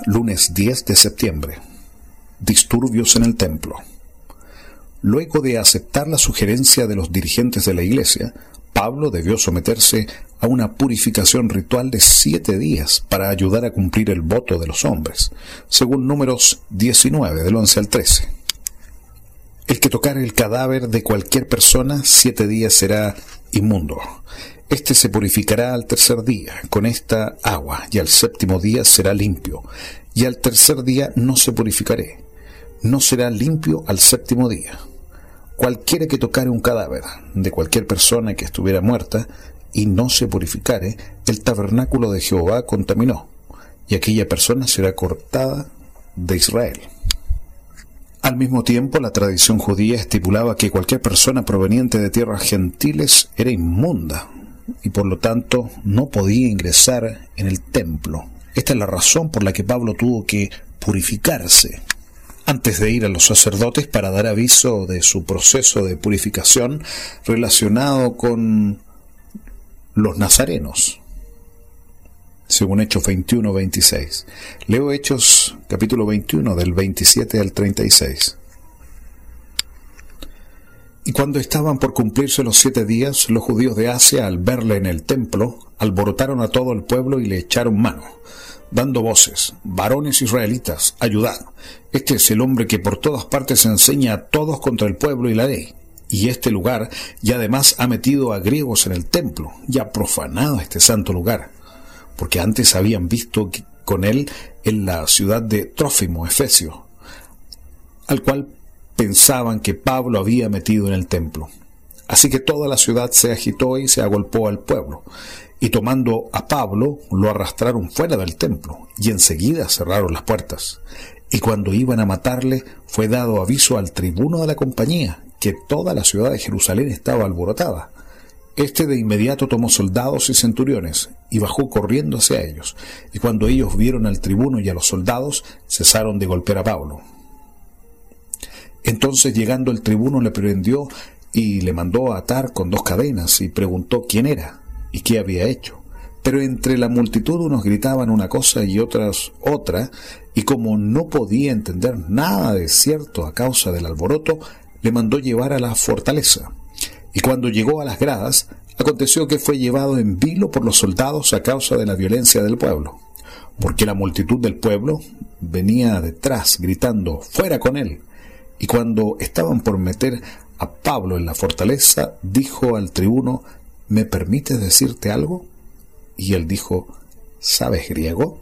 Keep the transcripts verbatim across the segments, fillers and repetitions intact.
Lunes diez de septiembre. Disturbios en el templo. Luego de aceptar la sugerencia de los dirigentes de la iglesia, Pablo debió someterse a una purificación ritual de siete días para ayudar a cumplir el voto de los hombres, según Números diecinueve, del once al trece. El que tocare el cadáver de cualquier persona siete días será inmundo. Este se purificará al tercer día con esta agua, y al séptimo día será limpio, y al tercer día no se purificaré. No será limpio al séptimo día. Cualquiera que tocare un cadáver de cualquier persona que estuviera muerta y no se purificare, el tabernáculo de Jehová contaminó, y aquella persona será cortada de Israel. Al mismo tiempo, la tradición judía estipulaba que cualquier persona proveniente de tierras gentiles era inmunda y por lo tanto no podía ingresar en el templo. Esta es la razón por la que Pablo tuvo que purificarse antes de ir a los sacerdotes para dar aviso de su proceso de purificación relacionado con los nazarenos, según Hechos veintiuno veintiséis. Leo Hechos capítulo veintiuno del veintisiete al treinta y seis. Y cuando estaban por cumplirse los siete días, los judíos de Asia, al verle en el templo, alborotaron a todo el pueblo y le echaron mano, dando voces: varones israelitas, ayudad. Este es el hombre que por todas partes enseña a todos contra el pueblo y la ley. Y este lugar, y además ha metido a griegos en el templo, y ha profanado este santo lugar, porque antes habían visto con él en la ciudad de Trófimo, Efesio, al cual pensaban que Pablo había metido en el templo. Así que toda la ciudad se agitó y se agolpó al pueblo, y tomando a Pablo lo arrastraron fuera del templo, y enseguida cerraron las puertas. Y cuando iban a matarle, fue dado aviso al tribuno de la compañía, que toda la ciudad de Jerusalén estaba alborotada. Este de inmediato tomó soldados y centuriones, y bajó corriendo hacia ellos. Y cuando ellos vieron al tribuno y a los soldados, cesaron de golpear a Pablo. Entonces, llegando el tribuno, le prendió y le mandó a atar con dos cadenas, y preguntó quién era y qué había hecho. Pero entre la multitud unos gritaban una cosa y otras otra, y como no podía entender nada de cierto a causa del alboroto, le mandó llevar a la fortaleza. Y cuando llegó a las gradas, aconteció que fue llevado en vilo por los soldados a causa de la violencia del pueblo, porque la multitud del pueblo venía detrás gritando: fuera con él. Y cuando estaban por meter a Pablo en la fortaleza, dijo al tribuno: ¿me permites decirte algo? Y él dijo: ¿sabes griego?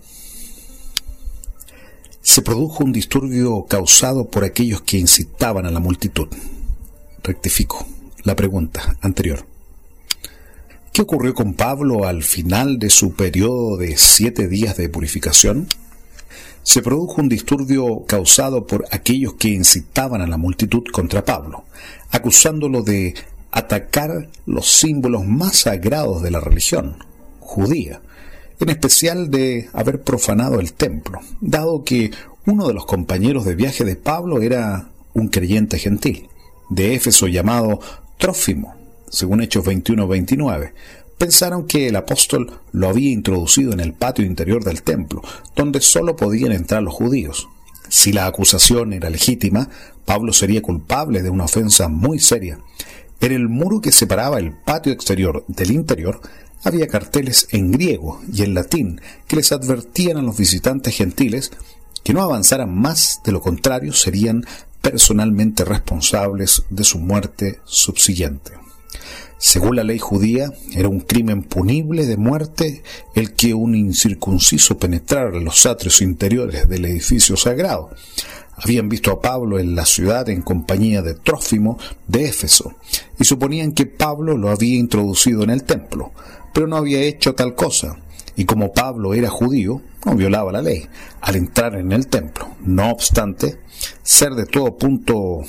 Se produjo un disturbio causado por aquellos que incitaban a la multitud. Rectifico la pregunta anterior. ¿Qué ocurrió con Pablo al final de su periodo de siete días de purificación? Se produjo un disturbio causado por aquellos que incitaban a la multitud contra Pablo, acusándolo de atacar los símbolos más sagrados de la religión judía, en especial de haber profanado el templo, dado que uno de los compañeros de viaje de Pablo era un creyente gentil de Éfeso llamado Trófimo, según Hechos veintiuno veintinueve. Pensaron que el apóstol lo había introducido en el patio interior del templo, donde solo podían entrar los judíos. Si la acusación era legítima, Pablo sería culpable de una ofensa muy seria. En el muro que separaba el patio exterior del interior había carteles en griego y en latín que les advertían a los visitantes gentiles que no avanzaran más, de lo contrario serían personalmente responsables de su muerte subsiguiente. Según la ley judía, era un crimen punible de muerte el que un incircunciso penetrara en los atrios interiores del edificio sagrado. Habían visto a Pablo en la ciudad en compañía de Trófimo de Éfeso, y suponían que Pablo lo había introducido en el templo, pero no había hecho tal cosa, y como Pablo era judío, no violaba la ley al entrar en el templo. No obstante, ser de todo punto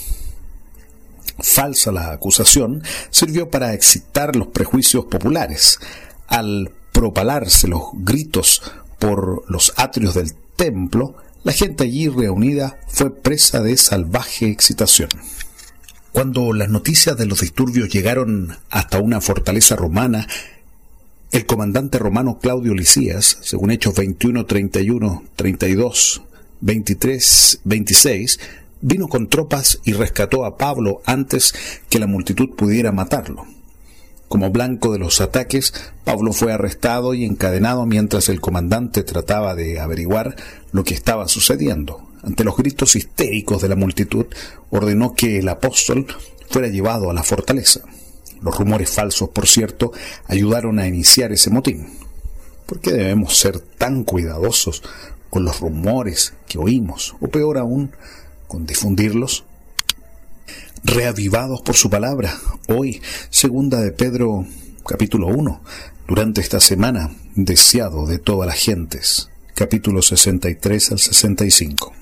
falsa la acusación sirvió para excitar los prejuicios populares. Al propalarse los gritos por los atrios del templo, la gente allí reunida fue presa de salvaje excitación. Cuando las noticias de los disturbios llegaron hasta una fortaleza romana El comandante romano Claudio Lisias, según Hechos veintiuno, treinta y uno, treinta y dos, veintitrés, veintiséis, vino con tropas y rescató a Pablo antes que la multitud pudiera matarlo. Como blanco de los ataques, Pablo fue arrestado y encadenado mientras el comandante trataba de averiguar lo que estaba sucediendo. Ante los gritos histéricos de la multitud, ordenó que el apóstol fuera llevado a la fortaleza. Los rumores falsos, por cierto, ayudaron a iniciar ese motín. ¿Por qué debemos ser tan cuidadosos con los rumores que oímos, o peor aún, con difundirlos? Reavivados por su palabra, hoy, segunda de Pedro, capítulo uno, durante esta semana, deseado de todas las gentes, capítulos sesenta y tres al sesenta y cinco.